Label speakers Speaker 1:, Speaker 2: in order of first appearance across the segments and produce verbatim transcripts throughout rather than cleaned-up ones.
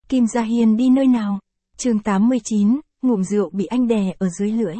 Speaker 1: Kim Gia Hiên đi nơi nào? Chương tám mươi chín, ngụm rượu bị anh đè ở dưới lưỡi.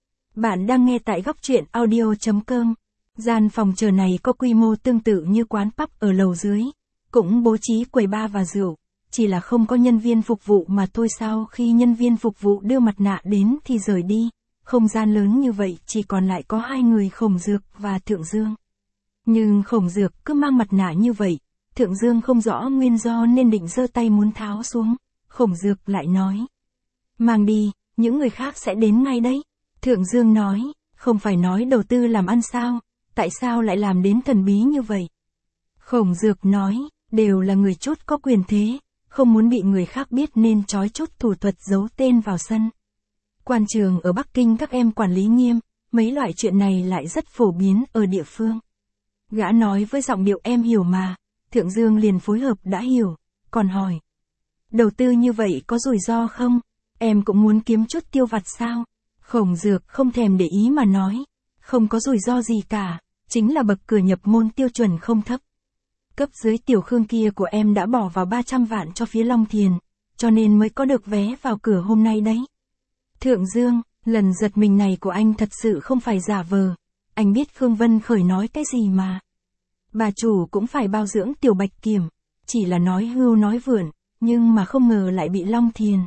Speaker 1: Bạn đang nghe tại góc truyện audio chấm com. Gian phòng chờ này có quy mô tương tự như quán pub ở lầu dưới, cũng bố trí quầy bar và rượu, chỉ là không có nhân viên phục vụ mà thôi. Sau khi nhân viên phục vụ đưa mặt nạ đến thì rời đi, không gian lớn như vậy chỉ còn lại có hai người, Khổng Dược và Thượng Dương. Nhưng Khổng Dược cứ mang mặt nạ như vậy, Thượng Dương không rõ nguyên do nên định giơ tay muốn tháo xuống. Khổng Dược lại nói: mang đi, những người khác sẽ đến ngay đấy. Thượng Dương nói: không phải nói đầu tư làm ăn sao, tại sao lại làm đến thần bí như vậy? Khổng Dược nói: đều là người chốt có quyền thế, không muốn bị người khác biết nên trói chốt thủ thuật giấu tên vào sân. Quan trường ở Bắc Kinh các em quản lý nghiêm, mấy loại chuyện này lại rất phổ biến ở địa phương. Gã nói với giọng điệu em hiểu mà. Thượng Dương liền phối hợp đã hiểu, còn hỏi: đầu tư như vậy có rủi ro không? Em cũng muốn kiếm chút tiêu vặt sao? Khổng Dược không thèm để ý mà nói: không có rủi ro gì cả, chính là bậc cửa nhập môn tiêu chuẩn không thấp. Cấp dưới Tiểu Khương kia của em đã bỏ vào ba trăm vạn cho phía Long Thiền, cho nên mới có được vé vào cửa hôm nay đấy. Thượng Dương, lần giật mình này của anh thật sự không phải giả vờ. Anh biết Khương Vân Khởi nói cái gì mà. Bà chủ cũng phải bao dưỡng Tiểu Bạch Kiểm, chỉ là nói hưu nói vượn, nhưng mà không ngờ lại bị Long Thiền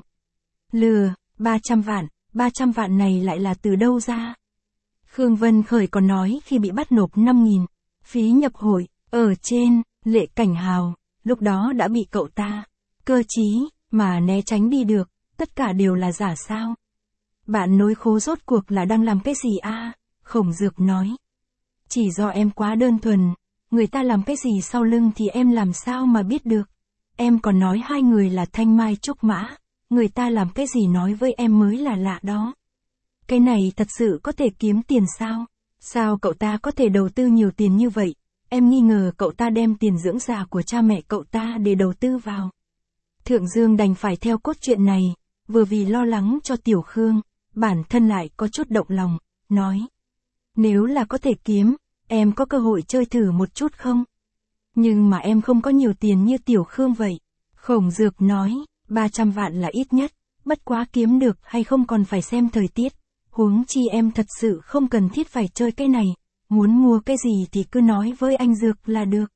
Speaker 1: lừa. ba trăm vạn, ba trăm vạn này lại là từ đâu ra? Khương Vân Khởi còn nói khi bị bắt nộp năm nghìn, phí nhập hội, ở trên, Lệ Cảnh Hào, lúc đó đã bị cậu ta cơ trí mà né tránh đi được, tất cả đều là giả sao? Bạn nối khố rốt cuộc là đang làm cái gì a? À? Khổng Dược nói: chỉ do em quá đơn thuần, người ta làm cái gì sau lưng thì em làm sao mà biết được. Em còn nói hai người là thanh mai trúc mã, người ta làm cái gì nói với em mới là lạ đó. Cái này thật sự có thể kiếm tiền sao? Sao cậu ta có thể đầu tư nhiều tiền như vậy? Em nghi ngờ cậu ta đem tiền dưỡng già của cha mẹ cậu ta để đầu tư vào. Thượng Dương đành phải theo cốt truyện này, vừa vì lo lắng cho Tiểu Khương, bản thân lại có chút động lòng, nói: nếu là có thể kiếm, em có cơ hội chơi thử một chút không? Nhưng mà em không có nhiều tiền như Tiểu Khương vậy. Khổng Dược nói: ba trăm vạn là ít nhất, bất quá kiếm được hay không còn phải xem thời tiết. Huống chi em thật sự không cần thiết phải chơi cái này, muốn mua cái gì thì cứ nói với anh Dược là được.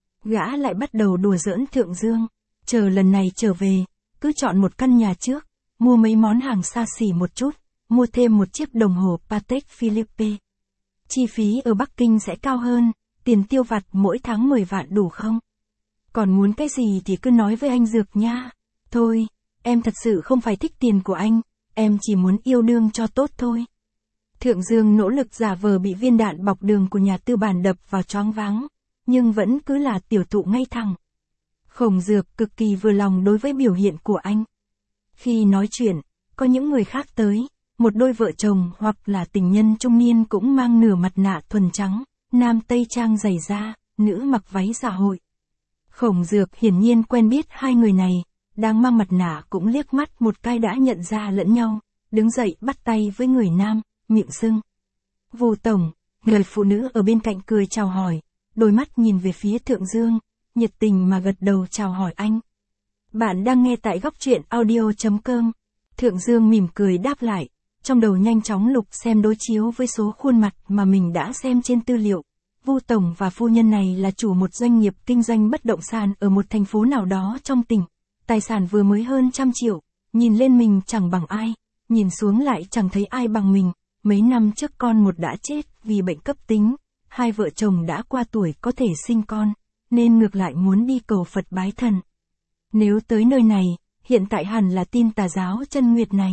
Speaker 1: Gã lại bắt đầu đùa giỡn Thượng Dương: chờ lần này trở về, cứ chọn một căn nhà trước, mua mấy món hàng xa xỉ một chút, mua thêm một chiếc đồng hồ Patek Philippe. Chi phí ở Bắc Kinh sẽ cao hơn, tiền tiêu vặt mỗi tháng mười vạn đủ không? Còn muốn cái gì thì cứ nói với anh Dược nha. Thôi, em thật sự không phải thích tiền của anh, em chỉ muốn yêu đương cho tốt thôi. Thượng Dương nỗ lực giả vờ bị viên đạn bọc đường của nhà tư bản đập vào choáng váng, nhưng vẫn cứ là tiểu thụ ngay thẳng. Khổng Dược cực kỳ vừa lòng đối với biểu hiện của anh. Khi nói chuyện, có những người khác tới, một đôi vợ chồng hoặc là tình nhân trung niên cũng mang nửa mặt nạ thuần trắng, nam tây trang giày da, nữ mặc váy dạ hội. Khổng Dược hiển nhiên quen biết hai người này, đang mang mặt nạ cũng liếc mắt một cái đã nhận ra lẫn nhau, đứng dậy bắt tay với người nam, miệng sưng: Vu tổng. Người phụ nữ ở bên cạnh cười chào hỏi, đôi mắt nhìn về phía Thượng Dương, nhiệt tình mà gật đầu chào hỏi anh. Bạn đang nghe tại góc truyện audio chấm com. Thượng Dương mỉm cười đáp lại, trong đầu nhanh chóng lục xem đối chiếu với số khuôn mặt mà mình đã xem trên tư liệu. Vu tổng và phu nhân này là chủ một doanh nghiệp kinh doanh bất động sản ở một thành phố nào đó trong tỉnh. Tài sản vừa mới hơn trăm triệu, nhìn lên mình chẳng bằng ai, nhìn xuống lại chẳng thấy ai bằng mình. Mấy năm trước con một đã chết vì bệnh cấp tính, hai vợ chồng đã qua tuổi có thể sinh con, nên ngược lại muốn đi cầu Phật bái thần. Nếu tới nơi này, hiện tại hẳn là tin tà giáo chân nguyệt này.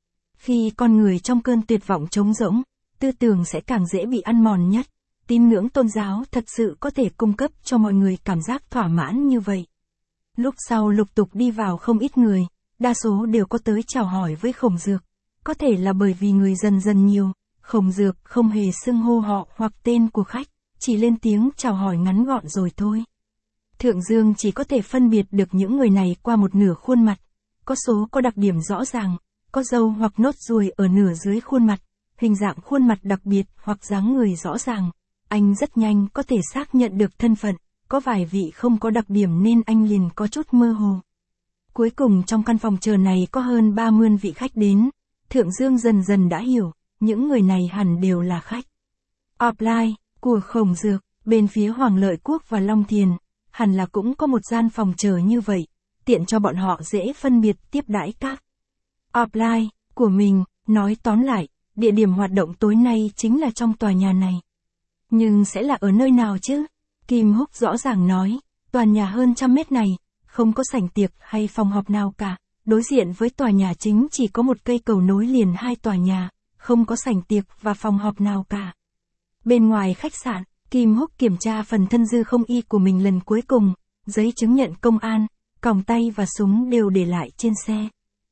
Speaker 1: Khi con người trong cơn tuyệt vọng trống rỗng, tư tưởng sẽ càng dễ bị ăn mòn nhất. Tín ngưỡng tôn giáo thật sự có thể cung cấp cho mọi người cảm giác thỏa mãn như vậy. Lúc sau lục tục đi vào không ít người, đa số đều có tới chào hỏi với Khổng Dược. Có thể là bởi vì người dần dần nhiều, Khổng Dược không hề xưng hô họ hoặc tên của khách, chỉ lên tiếng chào hỏi ngắn gọn rồi thôi. Thượng Dương chỉ có thể phân biệt được những người này qua một nửa khuôn mặt. Có số có đặc điểm rõ ràng, có râu hoặc nốt ruồi ở nửa dưới khuôn mặt, hình dạng khuôn mặt đặc biệt hoặc dáng người rõ ràng. Anh rất nhanh có thể xác nhận được thân phận, có vài vị không có đặc điểm nên anh liền có chút mơ hồ. Cuối cùng trong căn phòng chờ này có hơn ba mươi vị khách đến. Thượng Dương dần dần đã hiểu, những người này hẳn đều là khách offline của Khổng Dược, bên phía Hoàng Lợi Quốc và Long Thiền, hẳn là cũng có một gian phòng chờ như vậy, tiện cho bọn họ dễ phân biệt tiếp đãi các offline của mình. Nói tóm lại, địa điểm hoạt động tối nay chính là trong tòa nhà này. Nhưng sẽ là ở nơi nào chứ? Kim Húc rõ ràng nói, tòa nhà hơn trăm mét này, không có sảnh tiệc hay phòng họp nào cả. Đối diện với tòa nhà chính chỉ có một cây cầu nối liền hai tòa nhà, không có sảnh tiệc và phòng họp nào cả. Bên ngoài khách sạn, Kim Húc kiểm tra phần thân dư không y của mình lần cuối cùng, giấy chứng nhận công an, còng tay và súng đều để lại trên xe.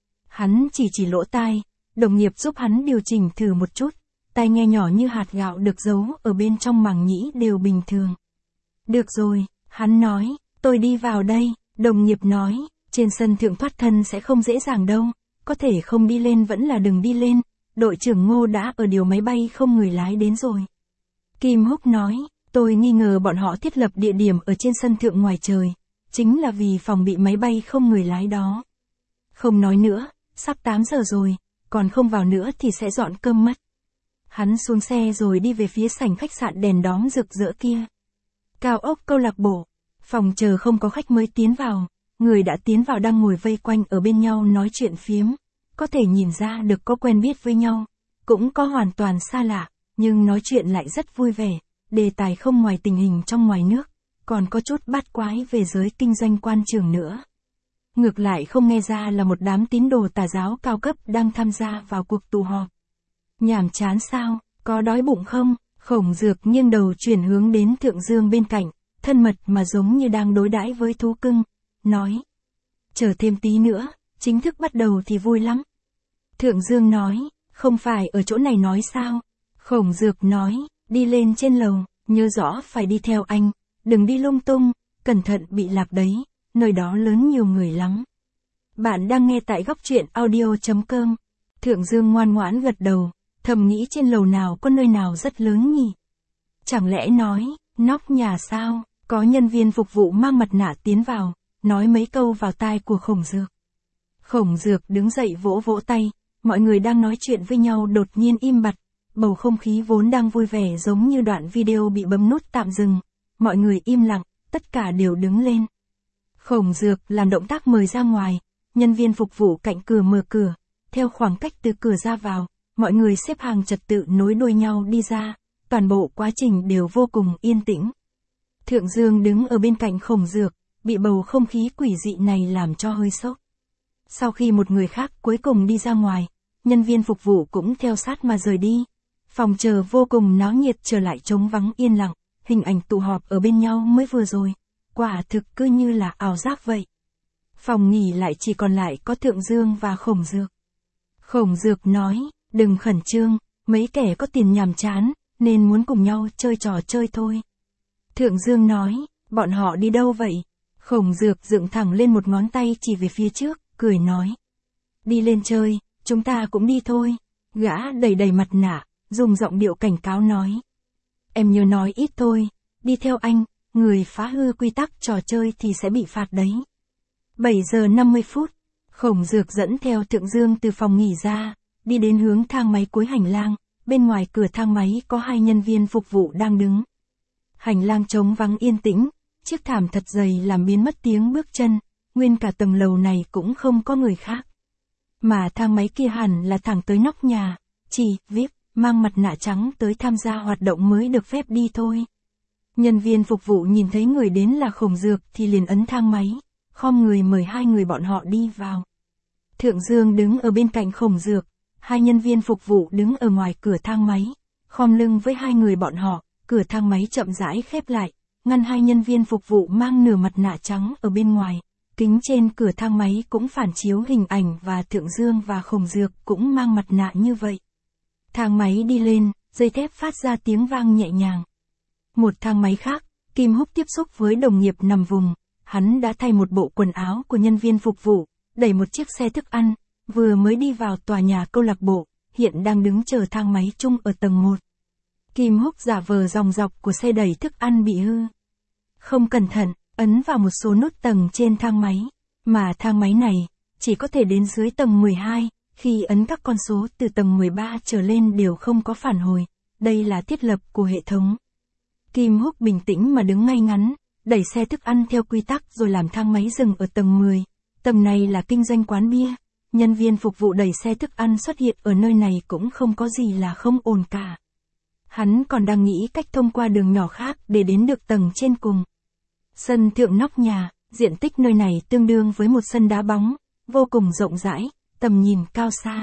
Speaker 1: Hắn chỉ chỉ lỗ tai, đồng nghiệp giúp hắn điều chỉnh thử một chút, tai nghe nhỏ như hạt gạo được giấu ở bên trong màng nhĩ đều bình thường. Được rồi, hắn nói, tôi đi vào đây, đồng nghiệp nói, trên sân thượng thoát thân sẽ không dễ dàng đâu, có thể không đi lên vẫn là đừng đi lên, đội trưởng Ngô đã ở điều máy bay không người lái đến rồi. Kim Húc nói, tôi nghi ngờ bọn họ thiết lập địa điểm ở trên sân thượng ngoài trời, chính là vì phòng bị máy bay không người lái đó. Không nói nữa, sắp tám giờ rồi, còn không vào nữa thì sẽ dọn cơm mất. Hắn xuống xe rồi đi về phía sảnh khách sạn đèn đóm rực rỡ kia. Cao ốc câu lạc bộ, phòng chờ không có khách mới tiến vào, người đã tiến vào đang ngồi vây quanh ở bên nhau nói chuyện phiếm, có thể nhìn ra được có quen biết với nhau, cũng có hoàn toàn xa lạ, nhưng nói chuyện lại rất vui vẻ, đề tài không ngoài tình hình trong ngoài nước, còn có chút bát quái về giới kinh doanh quan trường nữa. Ngược lại không nghe ra là một đám tín đồ tà giáo cao cấp đang tham gia vào cuộc tụ họp. Nhàm chán sao, có đói bụng không? Khổng Dược nghiêng đầu chuyển hướng đến Thượng Dương bên cạnh, thân mật mà giống như đang đối đãi với thú cưng, nói. Chờ thêm tí nữa, chính thức bắt đầu thì vui lắm. Thượng Dương nói, không phải ở chỗ này nói sao? Khổng Dược nói, đi lên trên lầu, nhớ rõ phải đi theo anh, đừng đi lung tung, cẩn thận bị lạc đấy, nơi đó lớn nhiều người lắm. Bạn đang nghe tại góc truyện audio chấm com. Thượng Dương ngoan ngoãn gật đầu, thầm nghĩ trên lầu nào có nơi nào rất lớn nhỉ? Chẳng lẽ nói, nóc nhà sao? Có nhân viên phục vụ mang mặt nạ tiến vào, nói mấy câu vào tai của Khổng Dược. Khổng Dược đứng dậy vỗ vỗ tay, mọi người đang nói chuyện với nhau đột nhiên im bặt, bầu không khí vốn đang vui vẻ giống như đoạn video bị bấm nút tạm dừng, mọi người im lặng, tất cả đều đứng lên. Khổng Dược làm động tác mời ra ngoài, nhân viên phục vụ cạnh cửa mở cửa, theo khoảng cách từ cửa ra vào, mọi người xếp hàng trật tự nối đuôi nhau đi ra, toàn bộ quá trình đều vô cùng yên tĩnh. Thượng Dương đứng ở bên cạnh Khổng Dược, bị bầu không khí quỷ dị này làm cho hơi sốc. Sau khi một người khác cuối cùng đi ra ngoài, nhân viên phục vụ cũng theo sát mà rời đi. Phòng chờ vô cùng náo nhiệt trở lại trống vắng yên lặng, hình ảnh tụ họp ở bên nhau mới vừa rồi, quả thực cứ như là ảo giác vậy. Phòng nghỉ lại chỉ còn lại có Thượng Dương và Khổng Dược. Khổng Dược nói, đừng khẩn trương, mấy kẻ có tiền nhàm chán, nên muốn cùng nhau chơi trò chơi thôi. Thượng Dương nói, bọn họ đi đâu vậy? Khổng Dược dựng thẳng lên một ngón tay chỉ về phía trước, cười nói. Đi lên chơi, chúng ta cũng đi thôi. Gã đầy đầy mặt nạ, dùng giọng điệu cảnh cáo nói. Em nhớ nói ít thôi, đi theo anh, người phá hư quy tắc trò chơi thì sẽ bị phạt đấy. bảy giờ năm mươi phút, Khổng Dược dẫn theo Thượng Dương từ phòng nghỉ ra, đi đến hướng thang máy cuối hành lang, bên ngoài cửa thang máy có hai nhân viên phục vụ đang đứng. Hành lang trống vắng yên tĩnh, chiếc thảm thật dày làm biến mất tiếng bước chân, nguyên cả tầng lầu này cũng không có người khác. Mà thang máy kia hẳn là thẳng tới nóc nhà, chỉ vi ai pi mang mặt nạ trắng tới tham gia hoạt động mới được phép đi thôi. Nhân viên phục vụ nhìn thấy người đến là Khổng Dược thì liền ấn thang máy, khom người mời hai người bọn họ đi vào. Thượng Dương đứng ở bên cạnh Khổng Dược, hai nhân viên phục vụ đứng ở ngoài cửa thang máy, khom lưng với hai người bọn họ, cửa thang máy chậm rãi khép lại, ngăn hai nhân viên phục vụ mang nửa mặt nạ trắng ở bên ngoài. Kính trên cửa thang máy cũng phản chiếu hình ảnh và Thượng Dương và Khổng Dược cũng mang mặt nạ như vậy. Thang máy đi lên, dây thép phát ra tiếng vang nhẹ nhàng. Một thang máy khác, Kim Húc tiếp xúc với đồng nghiệp nằm vùng, hắn đã thay một bộ quần áo của nhân viên phục vụ, đẩy một chiếc xe thức ăn, vừa mới đi vào tòa nhà câu lạc bộ, hiện đang đứng chờ thang máy chung ở tầng một. Kim Húc giả vờ dòng dọc của xe đẩy thức ăn bị hư. Không cẩn thận, ấn vào một số nút tầng trên thang máy, mà thang máy này chỉ có thể đến dưới tầng mười hai, khi ấn các con số từ tầng mười ba trở lên đều không có phản hồi, đây là thiết lập của hệ thống. Kim Húc bình tĩnh mà đứng ngay ngắn, đẩy xe thức ăn theo quy tắc rồi làm thang máy dừng ở tầng mười. Tầng này là kinh doanh quán bia, nhân viên phục vụ đẩy xe thức ăn xuất hiện ở nơi này cũng không có gì là không ổn cả. Hắn còn đang nghĩ cách thông qua đường nhỏ khác để đến được tầng trên cùng. Sân thượng nóc nhà, diện tích nơi này tương đương với một sân đá bóng, vô cùng rộng rãi, tầm nhìn cao xa.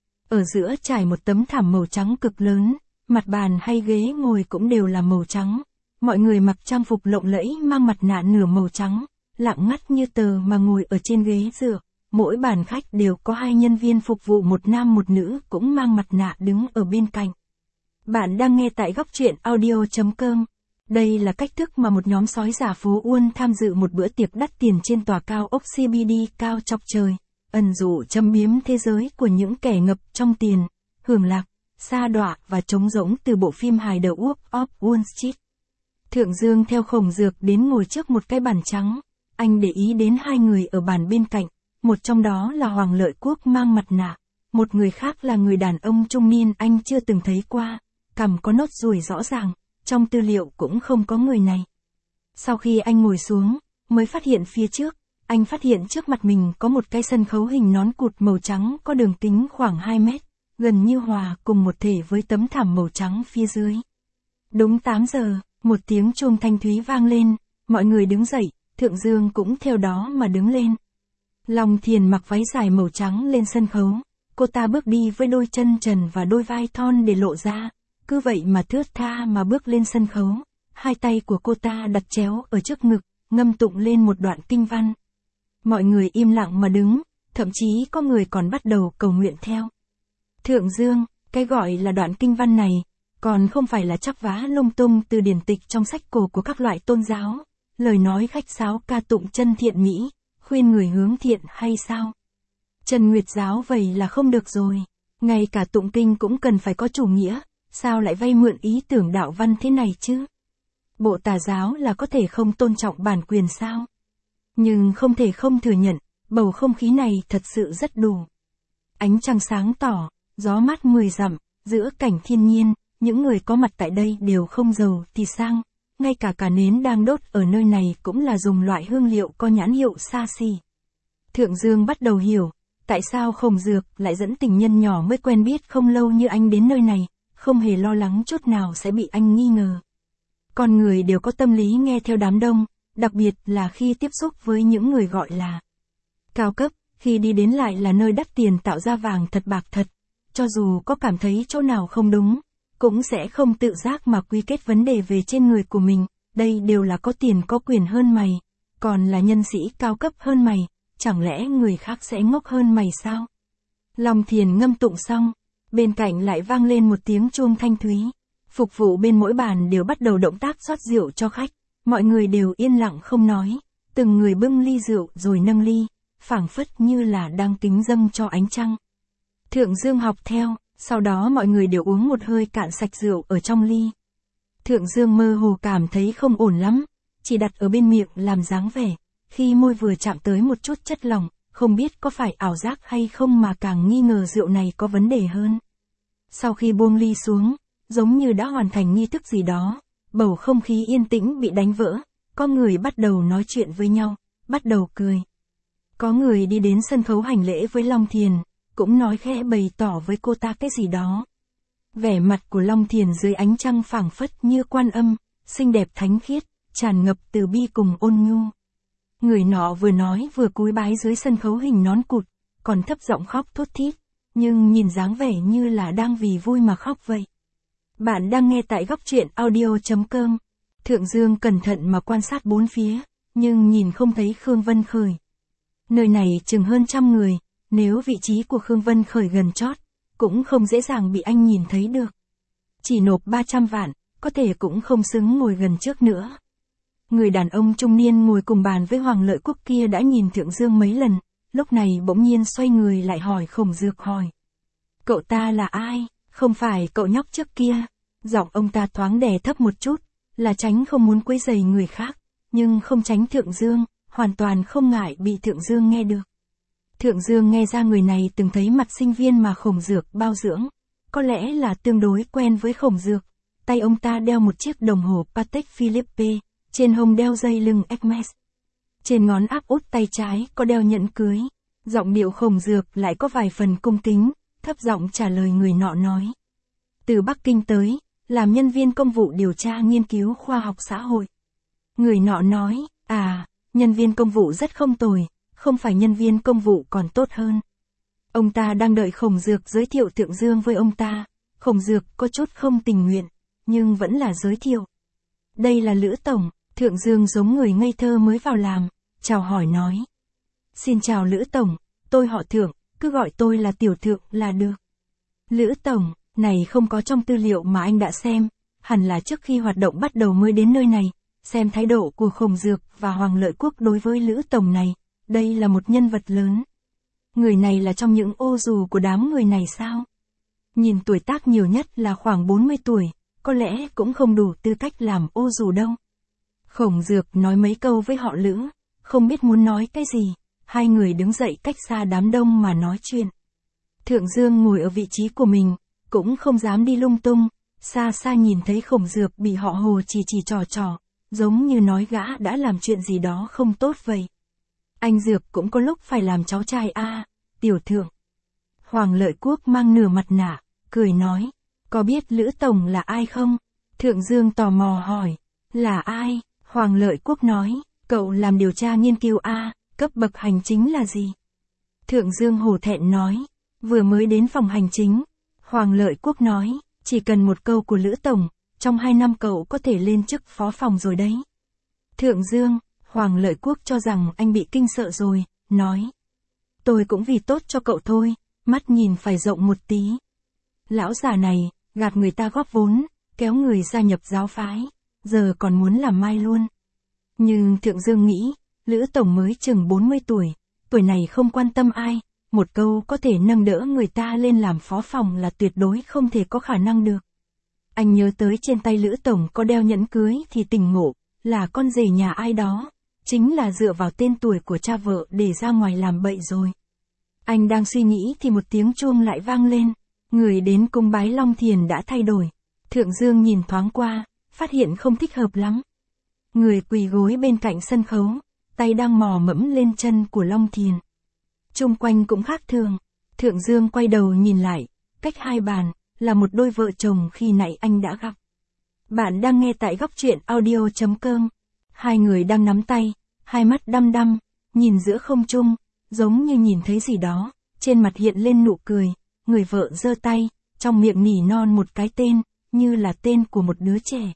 Speaker 1: Ở giữa trải một tấm thảm màu trắng cực lớn, mặt bàn hay ghế ngồi cũng đều là màu trắng. Mọi người mặc trang phục lộng lẫy mang mặt nạ nửa màu trắng, lặng ngắt như tờ mà ngồi ở trên ghế dựa. Mỗi bàn khách đều có hai nhân viên phục vụ, một nam một nữ cũng mang mặt nạ đứng ở bên cạnh. Bạn đang nghe tại góc truyện audio chấm com. Đây là cách thức mà một nhóm sói giả phố Uôn tham dự một bữa tiệc đắt tiền trên tòa cao ốc xê bê đê cao chọc trời, ẩn dụ châm biếm thế giới của những kẻ ngập trong tiền, hưởng lạc, sa đọa và trống rỗng từ bộ phim hài The Wolf of Wall Street. Thượng Dương theo Khổng Dược đến ngồi trước một cái bàn trắng, anh để ý đến hai người ở bàn bên cạnh, một trong đó là Hoàng Lợi Quốc mang mặt nạ, một người khác là người đàn ông trung niên anh chưa từng thấy qua, cằm có nốt ruồi rõ ràng, trong tư liệu cũng không có người này. Sau khi anh ngồi xuống, mới phát hiện phía trước, anh phát hiện trước mặt mình có một cái sân khấu hình nón cụt màu trắng có đường kính khoảng hai mét, gần như hòa cùng một thể với tấm thảm màu trắng phía dưới. Đúng tám giờ, một tiếng chuông thanh thúy vang lên, mọi người đứng dậy, Thượng Dương cũng theo đó mà đứng lên. Long Thiền mặc váy dài màu trắng lên sân khấu, cô ta bước đi với đôi chân trần và đôi vai thon để lộ ra, cứ vậy mà thướt tha mà bước lên sân khấu, hai tay của cô ta đặt chéo ở trước ngực, ngâm tụng lên một đoạn kinh văn. Mọi người im lặng mà đứng, thậm chí có người còn bắt đầu cầu nguyện theo. Thượng Dương, cái gọi là đoạn kinh văn này, còn không phải là chắp vá lung tung từ điển tịch trong sách cổ của các loại tôn giáo, lời nói khách sáo ca tụng chân thiện mỹ, khuyên người hướng thiện hay sao? Trần Nguyệt giáo vậy là không được rồi, ngay cả tụng kinh cũng cần phải có chủ nghĩa, sao lại vay mượn ý tưởng đạo văn thế này chứ? Bộ Tà giáo là có thể không tôn trọng bản quyền sao? Nhưng không thể không thừa nhận, bầu không khí này thật sự rất đủ. Ánh trăng sáng tỏ, gió mát mười dặm, giữa cảnh thiên nhiên, những người có mặt tại đây đều không giàu thì sang, ngay cả cả nến đang đốt ở nơi này cũng là dùng loại hương liệu có nhãn hiệu xa xỉ. Thượng Dương bắt đầu hiểu, tại sao Khổng Dược lại dẫn tình nhân nhỏ mới quen biết không lâu như anh đến nơi này, không hề lo lắng chút nào sẽ bị anh nghi ngờ. Con người đều có tâm lý nghe theo đám đông, đặc biệt là khi tiếp xúc với những người gọi là cao cấp, khi đi đến lại là nơi đắt tiền tạo ra vàng thật bạc thật, cho dù có cảm thấy chỗ nào không đúng, cũng sẽ không tự giác mà quy kết vấn đề về trên người của mình, đây đều là có tiền có quyền hơn mày, còn là nhân sĩ cao cấp hơn mày, chẳng lẽ người khác sẽ ngốc hơn mày sao? Long Thiền ngâm tụng xong, bên cạnh lại vang lên một tiếng chuông thanh thúy, phục vụ bên mỗi bàn đều bắt đầu động tác rót rượu cho khách, mọi người đều yên lặng không nói, từng người bưng ly rượu rồi nâng ly, phảng phất như là đang kính dâng cho ánh trăng. Thượng Dương học theo, sau đó mọi người đều uống một hơi cạn sạch rượu ở trong ly. Thượng Dương mơ hồ cảm thấy không ổn lắm, chỉ đặt ở bên miệng làm dáng vẻ, khi môi vừa chạm tới một chút chất lỏng, không biết có phải ảo giác hay không mà càng nghi ngờ rượu này có vấn đề hơn. Sau khi buông ly xuống, giống như đã hoàn thành nghi thức gì đó, bầu không khí yên tĩnh bị đánh vỡ, có người bắt đầu nói chuyện với nhau, bắt đầu cười. Có người đi đến sân khấu hành lễ với Long Thiền, cũng nói khẽ bày tỏ với cô ta cái gì đó. Vẻ mặt của Long Thiền dưới ánh trăng phảng phất như Quan Âm, xinh đẹp thánh khiết, tràn ngập từ bi cùng ôn nhu. Người nọ vừa nói vừa cúi bái dưới sân khấu hình nón cụt, còn thấp giọng khóc thút thít, nhưng nhìn dáng vẻ như là đang vì vui mà khóc vậy. Bạn đang nghe tại góc truyện audio chấm com. Thượng Dương cẩn thận mà quan sát bốn phía, nhưng nhìn không thấy Khương Vân Khởi. Nơi này chừng hơn trăm người, nếu vị trí của Khương Vân Khởi gần chót, cũng không dễ dàng bị anh nhìn thấy được. Chỉ nộp ba trăm vạn, có thể cũng không xứng ngồi gần trước nữa. Người đàn ông trung niên ngồi cùng bàn với Hoàng Lợi Quốc kia đã nhìn Thượng Dương mấy lần, lúc này bỗng nhiên xoay người lại hỏi Khổng Dược hỏi. Cậu ta là ai, không phải cậu nhóc trước kia? Giọng ông ta thoáng đè thấp một chút, là tránh không muốn quấy rầy người khác, nhưng không tránh Thượng Dương, hoàn toàn không ngại bị Thượng Dương nghe được. Thượng Dương nghe ra người này từng thấy mặt sinh viên mà Khổng Dược bao dưỡng, có lẽ là tương đối quen với Khổng Dược. Tay ông ta đeo một chiếc đồng hồ Patek Philippe, trên hông đeo dây lưng Hermes. Trên ngón áp út tay trái có đeo nhẫn cưới. Giọng điệu Khổng Dược lại có vài phần cung kính, thấp giọng trả lời người nọ nói. Từ Bắc Kinh tới, làm nhân viên công vụ điều tra nghiên cứu khoa học xã hội. Người nọ nói, à, nhân viên công vụ rất không tồi, không phải nhân viên công vụ còn tốt hơn. Ông ta đang đợi Khổng Dược giới thiệu Thượng Dương với ông ta. Khổng Dược có chút không tình nguyện, nhưng vẫn là giới thiệu. Đây là Lữ Tổng. Thượng Dương giống người ngây thơ mới vào làm, chào hỏi nói. Xin chào Lữ Tổng, tôi họ Thượng, cứ gọi tôi là Tiểu Thượng là được. Lữ Tổng, này không có trong tư liệu mà anh đã xem, hẳn là trước khi hoạt động bắt đầu mới đến nơi này, xem thái độ của Khổng Dược và Hoàng Lợi Quốc đối với Lữ Tổng này, đây là một nhân vật lớn. Người này là trong những ô dù của đám người này sao? Nhìn tuổi tác nhiều nhất là khoảng bốn mươi tuổi, có lẽ cũng không đủ tư cách làm ô dù đâu. Khổng Dược nói mấy câu với họ Lữ, không biết muốn nói cái gì, hai người đứng dậy cách xa đám đông mà nói chuyện. Thượng Dương ngồi ở vị trí của mình, cũng không dám đi lung tung, xa xa nhìn thấy Khổng Dược bị họ Hồ chỉ chỉ trò trò, giống như nói gã đã làm chuyện gì đó không tốt vậy. Anh Dược cũng có lúc phải làm cháu trai a, à, Tiểu Thượng. Hoàng Lợi Quốc mang nửa mặt nạ, cười nói, có biết Lữ Tổng là ai không? Thượng Dương tò mò hỏi, là ai? Hoàng Lợi Quốc nói, cậu làm điều tra nghiên cứu a, à, cấp bậc hành chính là gì? Thượng Dương hổ thẹn nói, vừa mới đến phòng hành chính. Hoàng Lợi Quốc nói, chỉ cần một câu của Lữ Tổng, trong hai năm cậu có thể lên chức phó phòng rồi đấy. Thượng Dương, Hoàng Lợi Quốc cho rằng anh bị kinh sợ rồi, nói. Tôi cũng vì tốt cho cậu thôi, mắt nhìn phải rộng một tí. Lão già này, gạt người ta góp vốn, kéo người gia nhập giáo phái, giờ còn muốn làm mai luôn. Nhưng Thượng Dương nghĩ, Lữ Tổng mới chừng bốn mươi tuổi, tuổi này không quan tâm ai, một câu có thể nâng đỡ người ta lên làm phó phòng là tuyệt đối không thể có khả năng được. Anh nhớ tới trên tay Lữ Tổng có đeo nhẫn cưới thì tỉnh ngộ, là con rể nhà ai đó, chính là dựa vào tên tuổi của cha vợ để ra ngoài làm bậy rồi. Anh đang suy nghĩ thì một tiếng chuông lại vang lên, người đến cung bái Long Thiền đã thay đổi. Thượng Dương nhìn thoáng qua, phát hiện không thích hợp lắm. Người quỳ gối bên cạnh sân khấu, tay đang mò mẫm lên chân của Long Thiền. Chung quanh cũng khác thường. Thượng Dương quay đầu nhìn lại, cách hai bàn, là một đôi vợ chồng khi nãy anh đã gặp. Bạn đang nghe tại góc truyện audio chấm com. Hai người đang nắm tay, hai mắt đăm đăm, nhìn giữa không trung, giống như nhìn thấy gì đó, trên mặt hiện lên nụ cười, người vợ giơ tay, trong miệng nỉ non một cái tên, như là tên của một đứa trẻ.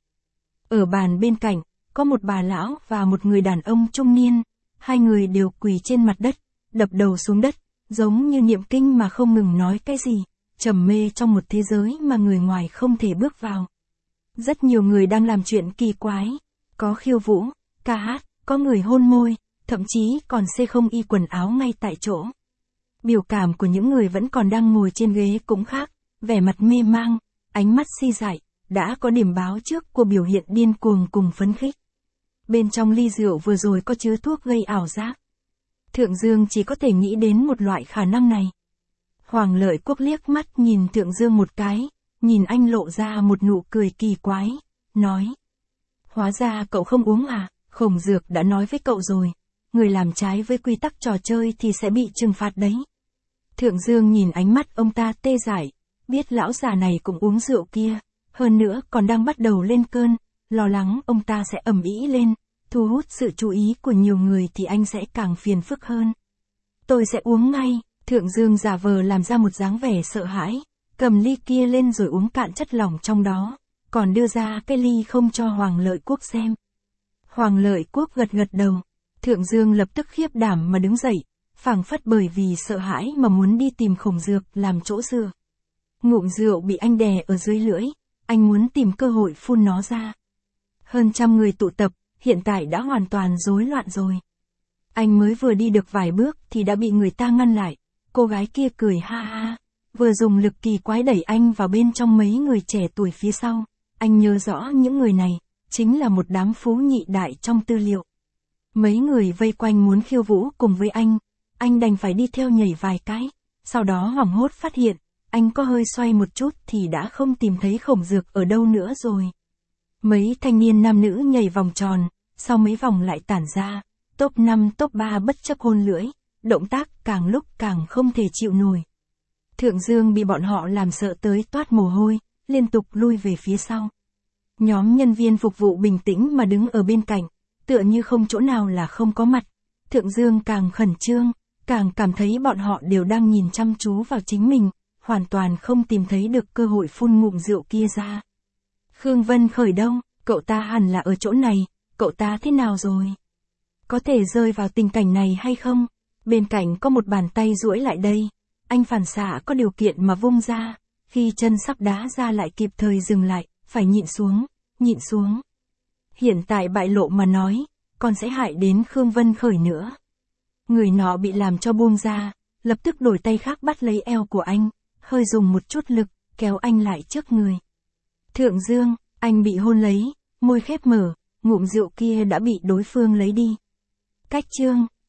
Speaker 1: Ở bàn bên cạnh, có một bà lão và một người đàn ông trung niên, hai người đều quỳ trên mặt đất, đập đầu xuống đất, giống như niệm kinh mà không ngừng nói cái gì, trầm mê trong một thế giới mà người ngoài không thể bước vào. Rất nhiều người đang làm chuyện kỳ quái, có khiêu vũ, ca hát, có người hôn môi, thậm chí còn xê không y quần áo ngay tại chỗ. Biểu cảm của những người vẫn còn đang ngồi trên ghế cũng khác, vẻ mặt mê mang, ánh mắt si dại, đã có điểm báo trước của biểu hiện điên cuồng cùng phấn khích. Bên trong ly rượu vừa rồi có chứa thuốc gây ảo giác. Thượng Dương chỉ có thể nghĩ đến một loại khả năng này. Hoàng Lợi Quốc liếc mắt nhìn Thượng Dương một cái, nhìn anh lộ ra một nụ cười kỳ quái, nói. Hóa ra cậu không uống à, Khổng Dược đã nói với cậu rồi, người làm trái với quy tắc trò chơi thì sẽ bị trừng phạt đấy. Thượng Dương nhìn ánh mắt ông ta tê dại, biết lão già này cũng uống rượu kia, hơn nữa còn đang bắt đầu lên cơn, lo lắng ông ta sẽ ầm ĩ lên, thu hút sự chú ý của nhiều người thì anh sẽ càng phiền phức hơn. Tôi sẽ uống ngay. Thượng Dương giả vờ làm ra một dáng vẻ sợ hãi, cầm ly kia lên rồi uống cạn chất lỏng trong đó, còn đưa ra cái ly không cho Hoàng Lợi Quốc xem. Hoàng Lợi Quốc gật gật đầu, Thượng Dương lập tức khiếp đảm mà đứng dậy, phảng phất bởi vì sợ hãi mà muốn đi tìm Khổng Dược làm chỗ dựa. Ngụm rượu bị anh đè ở dưới lưỡi, anh muốn tìm cơ hội phun nó ra. Hơn trăm người tụ tập, hiện tại đã hoàn toàn rối loạn rồi. Anh mới vừa đi được vài bước thì đã bị người ta ngăn lại. Cô gái kia cười ha ha, vừa dùng lực kỳ quái đẩy anh vào bên trong mấy người trẻ tuổi phía sau. Anh nhớ rõ những người này, chính là một đám phú nhị đại trong tư liệu. Mấy người vây quanh muốn khiêu vũ cùng với anh, anh đành phải đi theo nhảy vài cái, sau đó hoảng hốt phát hiện, anh có hơi xoay một chút thì đã không tìm thấy Khổng Dược ở đâu nữa rồi. Mấy thanh niên nam nữ nhảy vòng tròn, sau mấy vòng lại tản ra, top năm top ba bất chấp hôn lưỡi, động tác càng lúc càng không thể chịu nổi. Thượng Dương bị bọn họ làm sợ tới toát mồ hôi, liên tục lui về phía sau. Nhóm nhân viên phục vụ bình tĩnh mà đứng ở bên cạnh, tựa như không chỗ nào là không có mặt. Thượng Dương càng khẩn trương, càng cảm thấy bọn họ đều đang nhìn chăm chú vào chính mình, hoàn toàn không tìm thấy được cơ hội phun ngụm rượu kia ra. Khương Vân Khởi đâu, cậu ta hẳn là ở chỗ này, cậu ta thế nào rồi? Có thể rơi vào tình cảnh này hay không? Bên cạnh có một bàn tay duỗi lại đây, anh phản xạ có điều kiện mà vung ra, khi chân sắp đá ra lại kịp thời dừng lại, phải nhịn xuống, nhịn xuống. Hiện tại bại lộ mà nói, còn sẽ hại đến Khương Vân Khởi nữa. Người nọ bị làm cho buông ra, lập tức đổi tay khác bắt lấy eo của anh, hơi dùng một chút lực, kéo anh lại trước người. Thượng Dương, anh bị hôn lấy, môi khép mở, ngụm rượu kia đã bị đối phương lấy đi. Cách chương